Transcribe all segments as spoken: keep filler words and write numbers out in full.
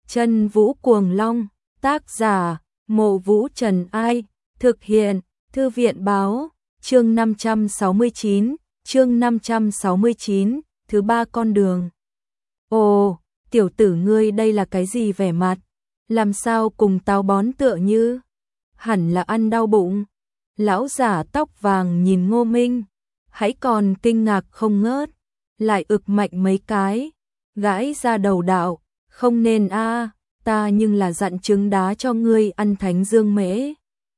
Chân Vũ Cuồng Long, tác giả, Mộ Vũ Trần Ai, thực hiện, Thư viện báo, chương năm trăm sáu mươi chín, chương năm trăm sáu mươi chín, thứ ba con đường. Ồ, tiểu tử ngươi đây là cái gì vẻ mặt? Làm sao cùng táo bón tựa như? Hẳn là ăn đau bụng. Lão giả tóc vàng nhìn Ngô Minh, hãy còn kinh ngạc không ngớt, lại ực mạnh mấy cái, gãi ra đầu đạo, không nên a, ta nhưng là dặn trứng đá cho ngươi ăn thánh dương mễ.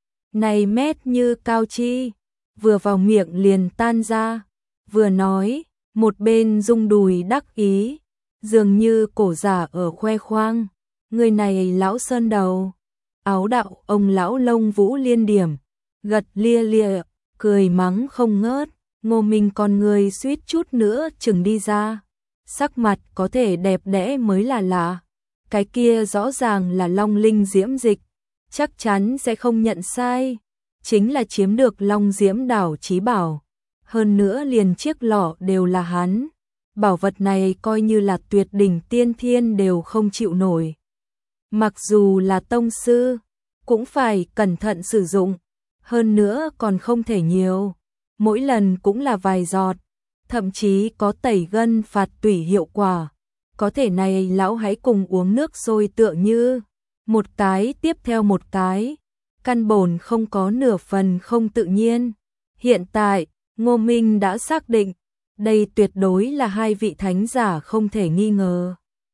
Này mét như cao chi, vừa vào miệng liền tan ra, vừa nói, một bên rung đùi đắc ý, dường như cổ giả ở khoe khoang, người này lão sơn đầu. Áo đạo ông lão lông vũ liên điểm, gật lia lia, cười mắng không ngớt, Ngô Minh con người suýt chút nữa chừng đi ra, sắc mặt có thể đẹp đẽ mới là lạ, cái kia rõ ràng là long linh diễm dịch, chắc chắn sẽ không nhận sai, chính là chiếm được long diễm đảo chí bảo, hơn nữa liền chiếc lọ đều là hắn, bảo vật này coi như là tuyệt đỉnh tiên thiên đều không chịu nổi. Mặc dù là tông sư, cũng phải cẩn thận sử dụng, hơn nữa còn không thể nhiều, mỗi lần cũng là vài giọt, thậm chí có tẩy gân phạt tủy hiệu quả. Có thể này lão hãy cùng uống nước sôi tựa như, một cái tiếp theo một cái, căn bổn không có nửa phần không tự nhiên. Hiện tại, Ngô Minh đã xác định, đây tuyệt đối là hai vị thánh giả không thể nghi ngờ.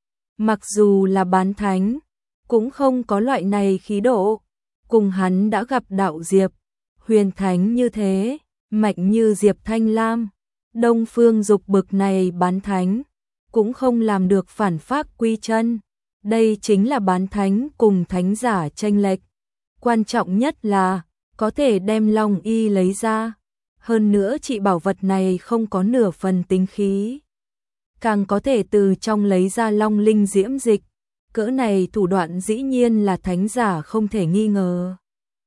Mặc dù là bán thánh, cũng không có loại này khí độ, cùng hắn đã gặp đạo diệp, huyền thánh như thế, mạnh như Diệp Thanh Lam, Đông Phương Dục bực này bán thánh, cũng không làm được phản phác quy chân. Đây chính là bán thánh cùng thánh giả chênh lệch. Quan trọng nhất là có thể đem long y lấy ra, hơn nữa chị bảo vật này không có nửa phần tính khí, càng có thể từ trong lấy ra long linh diễm dịch. Cỡ này thủ đoạn dĩ nhiên là thánh giả không thể nghi ngờ.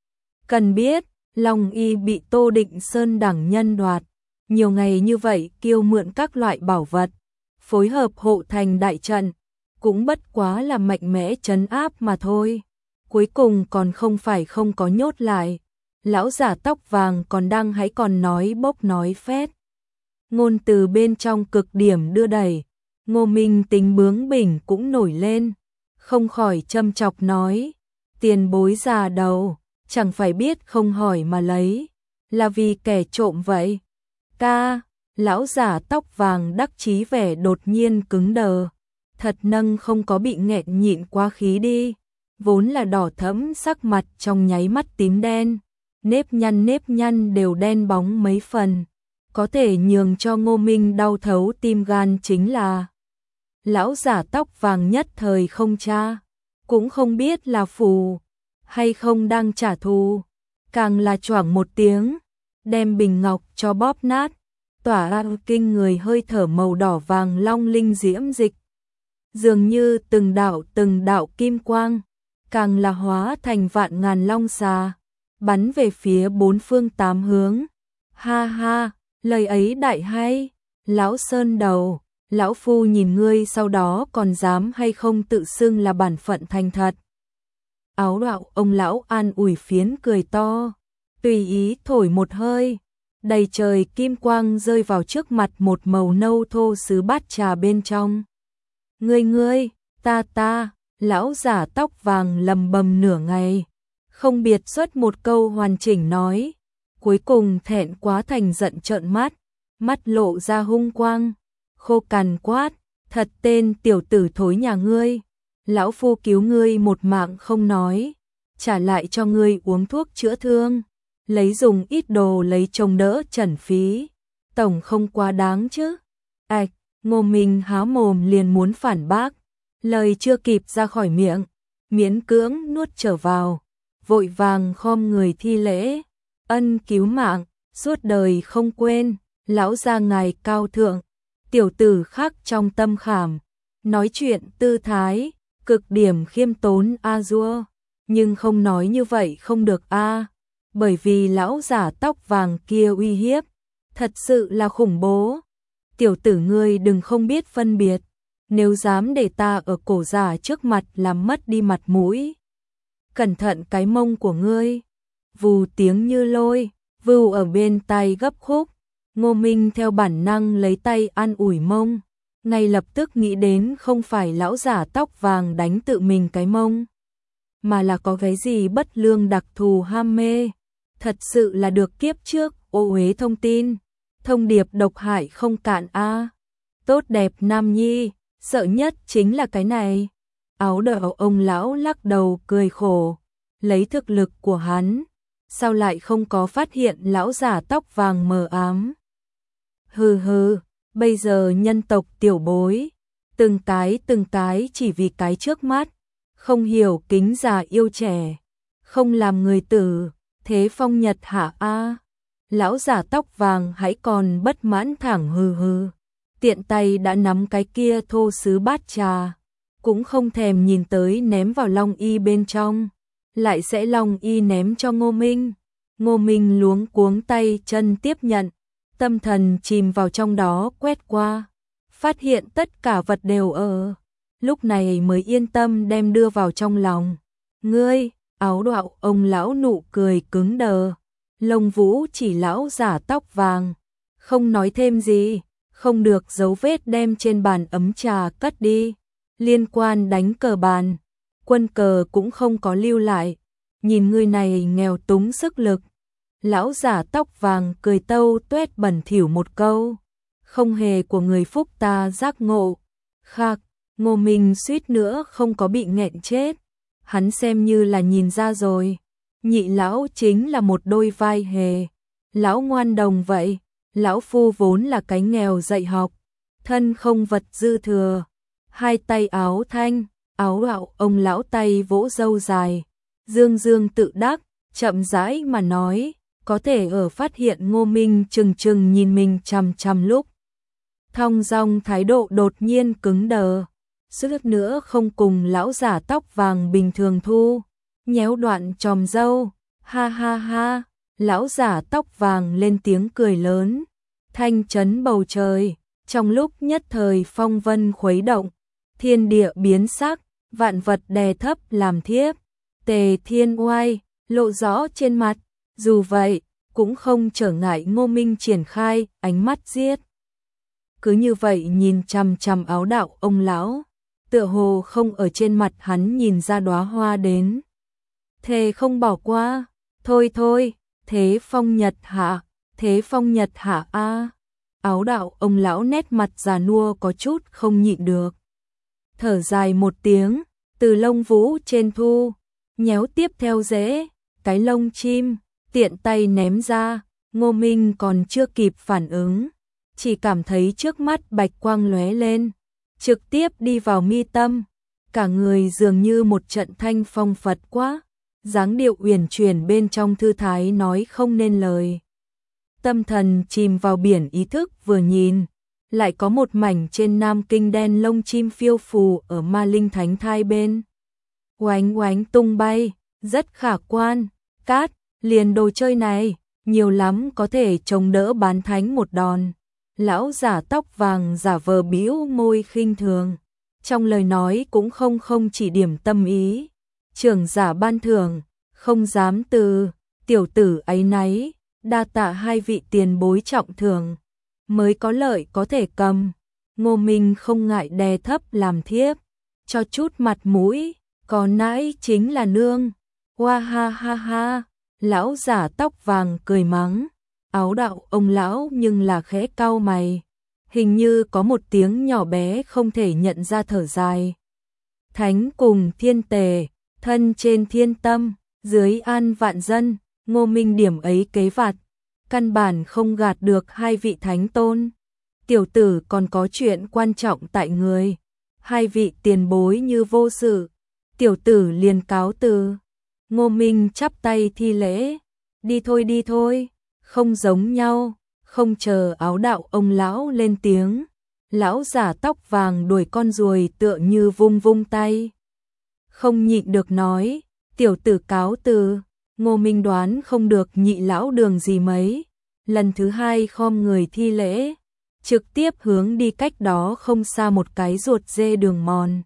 Cần biết, long y bị Tô Định Sơn đẳng nhân đoạt, nhiều ngày như vậy kiêu mượn các loại bảo vật, phối hợp hộ thành đại trận, cũng bất quá là mạnh mẽ trấn áp mà thôi. Cuối cùng còn không phải không có nhốt lại. Lão giả tóc vàng còn đang hãy còn nói bốc nói phét. Ngôn từ bên trong cực điểm đưa đẩy, Ngô Minh tính bướng bỉnh cũng nổi lên, không khỏi châm chọc nói, tiền bối già đầu, chẳng phải biết không hỏi mà lấy, là vì kẻ trộm vậy. Ca, lão giả tóc vàng đắc chí vẻ đột nhiên cứng đờ, thật nâng không có bị nghẹn nhịn quá khí đi, vốn là đỏ thẫm sắc mặt trong nháy mắt tím đen, nếp nhăn nếp nhăn đều đen bóng mấy phần, có thể nhường cho Ngô Minh đau thấu tim gan chính là lão giả tóc vàng nhất thời không tra, cũng không biết là phù hay không đang trả thù, càng là choảng một tiếng, đem bình ngọc cho bóp nát, tỏa ra kinh người hơi thở màu đỏ vàng long linh diễm dịch, dường như từng đạo từng đạo kim quang, càng là hóa thành vạn ngàn long xà, bắn về phía bốn phương tám hướng. Ha ha, lời ấy đại hay, lão sơn đầu, lão phu nhìn ngươi sau đó còn dám hay không tự xưng là bản phận thành thật. Áo đạo ông lão an ủi phiến cười to, tùy ý thổi một hơi, đầy trời kim quang rơi vào trước mặt một màu nâu thô sứ bát trà bên trong. Ngươi ngươi, ta ta, lão giả tóc vàng lầm bầm nửa ngày, không biệt xuất một câu hoàn chỉnh nói, cuối cùng thẹn quá thành giận trợn mắt, mắt lộ ra hung quang, khô cằn quát, thật tên tiểu tử thối nhà ngươi, lão phu cứu ngươi một mạng không nói, trả lại cho ngươi uống thuốc chữa thương, lấy dùng ít đồ lấy trông đỡ trần phí, tổng không quá đáng chứ. Ảch, Ngô Minh há mồm liền muốn phản bác, lời chưa kịp ra khỏi miệng, miễn cưỡng nuốt trở vào, vội vàng khom người thi lễ, ân cứu mạng, suốt đời không quên, lão gia ngài cao thượng, tiểu tử khắc trong tâm khảm, nói chuyện tư thái, cực điểm khiêm tốn a dua, nhưng không nói như vậy không được a, bởi vì lão giả tóc vàng kia uy hiếp, thật sự là khủng bố. Tiểu tử ngươi đừng không biết phân biệt, nếu dám để ta ở cổ giả trước mặt làm mất đi mặt mũi. Cẩn thận cái mông của ngươi. Vù tiếng như lôi, vù ở bên tai gấp khúc. Ngô Minh theo bản năng lấy tay an ủi mông, ngay lập tức nghĩ đến không phải lão giả tóc vàng đánh tự mình cái mông, mà là có cái gì bất lương đặc thù ham mê. Thật sự là được kiếp trước ô uế thông tin, thông điệp độc hại không cạn a. Tốt đẹp nam nhi, sợ nhất chính là cái này. Áo đỏ ông lão lắc đầu cười khổ, lấy thực lực của hắn, sao lại không có phát hiện lão giả tóc vàng mờ ám. Hừ hừ, bây giờ nhân tộc tiểu bối, từng cái từng cái chỉ vì cái trước mắt, không hiểu kính già yêu trẻ, không làm người tử, thế phong nhật hạ a. Lão giả tóc vàng hãy còn bất mãn thẳng hừ hừ, tiện tay đã nắm cái kia thô sứ bát trà, cũng không thèm nhìn tới ném vào long y bên trong, lại sẽ long y ném cho Ngô Minh. Ngô Minh luống cuống tay chân tiếp nhận, tâm thần chìm vào trong đó quét qua, phát hiện tất cả vật đều ở, lúc này mới yên tâm đem đưa vào trong lòng. Ngươi, áo đoạo ông lão nụ cười cứng đờ, Lông Vũ chỉ lão giả tóc vàng, không nói thêm gì, không được dấu vết đem trên bàn ấm trà cất đi, liên quan đánh cờ bàn, quân cờ cũng không có lưu lại, nhìn người này nghèo túng sức lực. Lão giả tóc vàng cười tâu tuét bẩn thỉu một câu, không hề của người phúc ta giác ngộ. Khạc, Ngô Minh suýt nữa không có bị nghẹn chết, hắn xem như là nhìn ra rồi, nhị lão chính là một đôi vai hề, lão ngoan đồng vậy, lão phu vốn là cái nghèo dạy học, thân không vật dư thừa, hai tay áo thanh, áo gạo ông lão tay vỗ râu dài, dương dương tự đắc, chậm rãi mà nói, có thể ở phát hiện Ngô Minh chừng chừng nhìn mình chằm chằm lúc. Thong dong thái độ đột nhiên cứng đờ, suýt nữa không cùng lão giả tóc vàng bình thường thu, nhéo đoạn chòm râu, ha ha ha, lão giả tóc vàng lên tiếng cười lớn, thanh chấn bầu trời, trong lúc nhất thời phong vân khuấy động, thiên địa biến sắc, vạn vật đè thấp làm thiếp, Tề Thiên oai, lộ rõ trên mặt, dù vậy, cũng không trở ngại Ngô Minh triển khai, ánh mắt giết. Cứ như vậy nhìn chằm chằm áo đạo ông lão, tựa hồ không ở trên mặt hắn nhìn ra đóa hoa đến. Thề không bỏ qua, thôi thôi, thế phong nhật hạ, thế phong nhật hạ a. Áo đạo ông lão nét mặt già nua có chút không nhịn được. Thở dài một tiếng, từ lông vũ trên thu, nhéo tiếp theo rễ, cái lông chim, tiện tay ném ra, Ngô Minh còn chưa kịp phản ứng, chỉ cảm thấy trước mắt bạch quang lóe lên, trực tiếp đi vào mi tâm, cả người dường như một trận thanh phong Phật quá, dáng điệu uyển chuyển bên trong thư thái nói không nên lời. Tâm thần chìm vào biển ý thức vừa nhìn, lại có một mảnh trên Nam Kinh đen lông chim phiêu phù ở Ma Linh Thánh Thai bên. Oánh oánh tung bay, rất khả quan, cát, liền đồ chơi này, nhiều lắm có thể chống đỡ bán thánh một đòn. Lão giả tóc vàng giả vờ bĩu môi khinh thường, trong lời nói cũng không không chỉ điểm tâm ý. Trưởng giả ban thưởng, không dám từ, tiểu tử ấy náy, đa tạ hai vị tiền bối trọng thưởng, mới có lợi có thể cầm. Ngô Minh không ngại đè thấp làm thiếp, cho chút mặt mũi, có nãy chính là nương. Hoa ha ha ha, lão giả tóc vàng cười mắng, áo đạo ông lão nhưng là khẽ cau mày, hình như có một tiếng nhỏ bé không thể nhận ra thở dài. Thánh cùng thiên tề, thân trên thiên tâm, dưới an vạn dân, Ngô Minh điểm ấy kế vặt, căn bản không gạt được hai vị thánh tôn. Tiểu tử còn có chuyện quan trọng tại người, hai vị tiền bối như vô sự, tiểu tử liền cáo từ. Ngô Minh chắp tay thi lễ, đi thôi đi thôi, không giống nhau, không chờ áo đạo ông lão lên tiếng. Lão giả tóc vàng đuổi con ruồi tựa như vung vung tay. Không nhịn được nói, tiểu tử cáo từ. Ngô Minh đoán không được nhị lão đường gì mấy, lần thứ hai khom người thi lễ, trực tiếp hướng đi cách đó không xa một cái ruột dê đường mòn.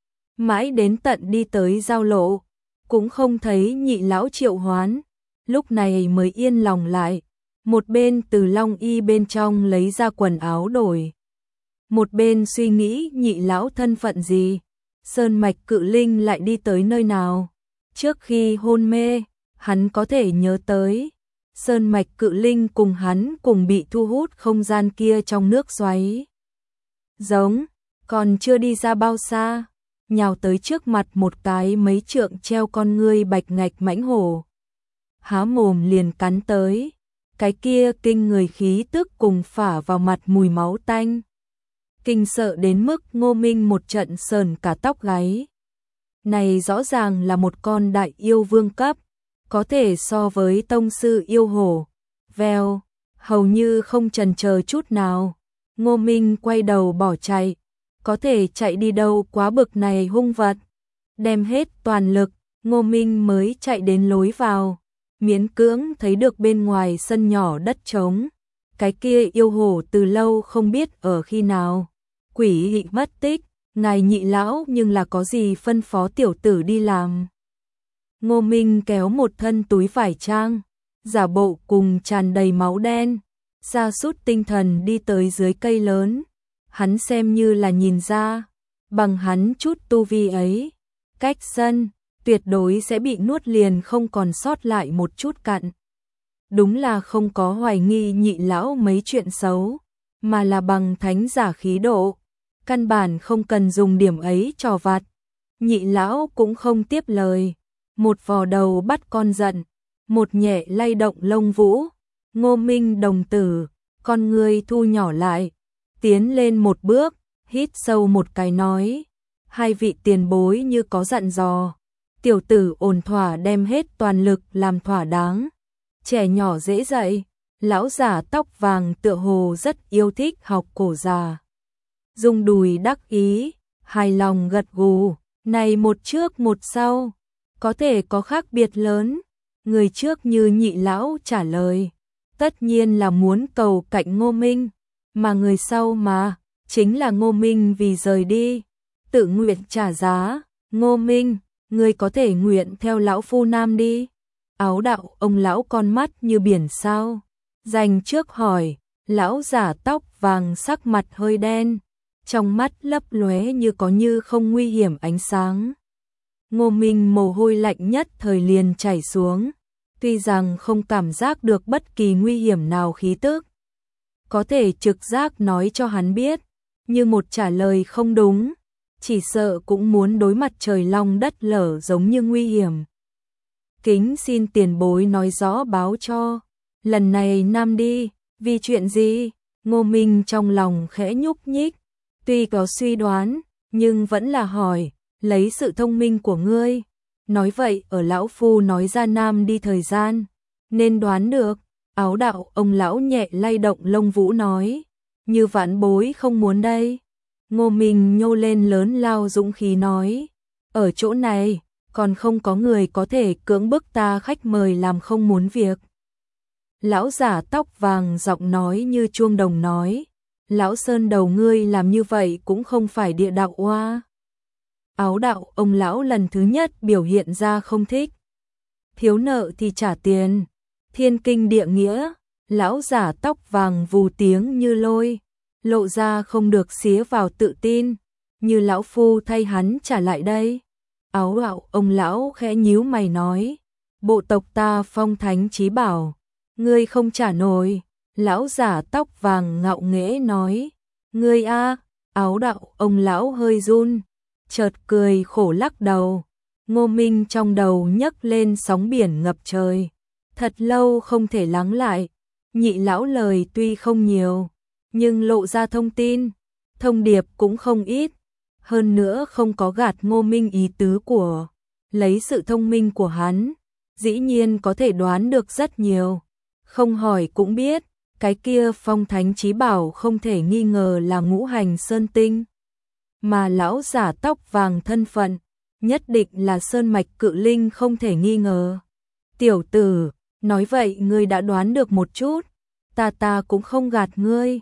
Mãi đến tận đi tới giao lộ, cũng không thấy Nhị lão triệu hoán, lúc này mới yên lòng lại, một bên từ long y bên trong lấy ra quần áo đổi. Một bên suy nghĩ Nhị lão thân phận gì, sơn mạch cự linh lại đi tới nơi nào. Trước khi hôn mê, hắn có thể nhớ tới, sơn mạch cự linh cùng hắn cùng bị thu hút không gian kia trong nước xoáy. Giống, còn chưa đi ra bao xa, nhào tới trước mặt một cái mấy trượng treo con ngươi bạch ngạch mãnh hổ. Há mồm liền cắn tới, cái kia kinh người khí tức cùng phả vào mặt mùi máu tanh. Kinh sợ đến mức Ngô Minh một trận sờn cả tóc gáy. Này rõ ràng là một con đại yêu vương cấp, có thể so với tông sư yêu hổ. Vèo, hầu như không chần chờ chút nào, Ngô Minh quay đầu bỏ chạy, có thể chạy đi đâu quá bực này hung vật. Đem hết toàn lực, Ngô Minh mới chạy đến lối vào, miễn cưỡng thấy được bên ngoài sân nhỏ đất trống. Cái kia yêu hổ từ lâu không biết ở khi nào quỷ hị mất tích, ngài Nhị lão nhưng là có gì phân phó tiểu tử đi làm. Ngô Minh kéo một thân túi vải trang, giả bộ cùng tràn đầy máu đen, sa sút tinh thần đi tới dưới cây lớn. Hắn xem như là nhìn ra, bằng hắn chút tu vi ấy, cách sân, tuyệt đối sẽ bị nuốt liền không còn sót lại một chút cặn. Đúng là không có hoài nghi Nhị lão mấy chuyện xấu, mà là bằng thánh giả khí độ, căn bản không cần dùng điểm ấy trò vặt. Nhị lão cũng không tiếp lời, một vò đầu bắt con giận, một nhẹ lay động lông vũ. Ngô Minh đồng tử, con người thu nhỏ lại, tiến lên một bước, hít sâu một cái nói, hai vị tiền bối như có dặn dò, tiểu tử ổn thỏa đem hết toàn lực làm thỏa đáng. Trẻ nhỏ dễ dạy, lão giả tóc vàng tựa hồ rất yêu thích học cổ già. Dùng đùi đắc ý, hài lòng gật gù, này một trước một sau, có thể có khác biệt lớn. Người trước như Nhị lão trả lời, tất nhiên là muốn cầu cạnh Ngô Minh, mà người sau mà, chính là Ngô Minh vì rời đi, tự nguyện trả giá. Ngô Minh, người có thể nguyện theo lão phu nam đi. Áo đạo ông lão con mắt như biển sao, dành trước hỏi, lão giả tóc vàng sắc mặt hơi đen, trong mắt lấp lóe như có như không nguy hiểm ánh sáng. Ngô Minh mồ hôi lạnh nhất thời liền chảy xuống, tuy rằng không cảm giác được bất kỳ nguy hiểm nào khí tức, có thể trực giác nói cho hắn biết, như một trả lời không đúng, chỉ sợ cũng muốn đối mặt trời long đất lở giống như nguy hiểm. Kính xin tiền bối nói rõ báo cho, lần này nam đi, vì chuyện gì? Ngô Minh trong lòng khẽ nhúc nhích, tuy có suy đoán, nhưng vẫn là hỏi, lấy sự thông minh của ngươi, nói vậy ở lão phu nói ra nam đi thời gian, nên đoán được. Áo đạo ông lão nhẹ lay động lông vũ nói, như vãn bối không muốn đây. Ngô Minh nhô lên lớn lao dũng khí nói, ở chỗ này, còn không có người có thể cưỡng bức ta khách mời làm không muốn việc. Lão giả tóc vàng giọng nói như chuông đồng nói, lão sơn đầu ngươi làm như vậy cũng không phải địa đạo oa. Áo đạo ông lão lần thứ nhất biểu hiện ra không thích. Thiếu nợ thì trả tiền, thiên kinh địa nghĩa. Lão giả tóc vàng vù tiếng như lôi, lộ ra không được xía vào tự tin, như lão phu thay hắn trả lại đây. Áo đạo ông lão khẽ nhíu mày nói, bộ tộc ta phong thánh chí bảo, ngươi không trả nổi. Lão giả tóc vàng ngạo nghễ nói, ngươi a. Áo đạo ông lão hơi run, chợt cười khổ lắc đầu. Ngô Minh trong đầu nhấc lên sóng biển ngập trời, thật lâu không thể lắng lại. Nhị lão lời tuy không nhiều, nhưng lộ ra thông tin, thông điệp cũng không ít. Hơn nữa không có gạt Ngô Minh ý tứ của, lấy sự thông minh của hắn, dĩ nhiên có thể đoán được rất nhiều. Không hỏi cũng biết, cái kia phong thánh chí bảo không thể nghi ngờ là ngũ hành sơn tinh. Mà lão giả tóc vàng thân phận, nhất định là sơn mạch cự linh không thể nghi ngờ. Tiểu tử, nói vậy ngươi đã đoán được một chút, ta ta cũng không gạt ngươi.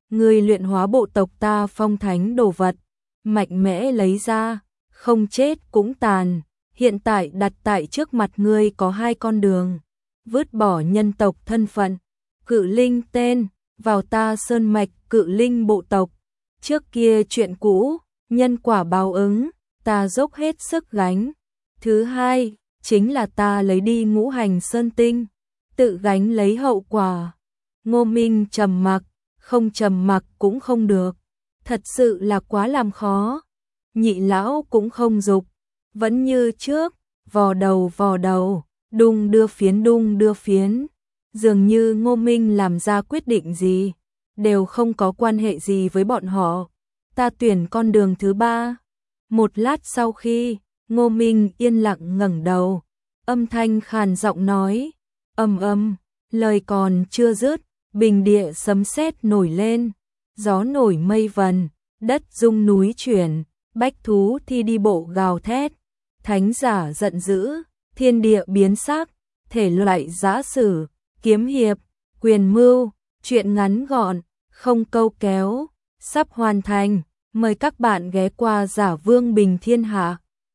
Ngươi luyện hóa bộ tộc ta phong thánh đồ vật, mạnh mẽ lấy ra, không chết cũng tàn. Hiện tại đặt tại trước mặt ngươi có hai con đường, vứt bỏ nhân tộc thân phận, cự linh tên, vào ta sơn mạch cự linh bộ tộc. Trước kia chuyện cũ, nhân quả báo ứng, ta dốc hết sức gánh. Thứ hai, chính là ta lấy đi ngũ hành sơn tinh, tự gánh lấy hậu quả. Ngô Minh trầm mặc, không trầm mặc cũng không được, thật sự là quá làm khó. Nhị lão cũng không dục, vẫn như trước, vò đầu vò đầu, đung đưa phiến đung đưa phiến. Dường như Ngô Minh làm ra quyết định gì, đều không có quan hệ gì với bọn họ. Ta tuyển con đường thứ ba. Một lát sau khi, Ngô Minh yên lặng ngẩng đầu, âm thanh khàn giọng nói, ầm ầm, lời còn chưa dứt, bình địa sấm sét nổi lên, gió nổi mây vần, đất rung núi chuyển, bách thú thi đi bộ gào thét, thánh giả giận dữ, thiên địa biến sắc, thể loại giã sử, kiếm hiệp, quyền mưu, truyện ngắn gọn, không câu kéo, sắp hoàn thành. Mời các bạn ghé qua Giả Vương Bình Thiên Hạ.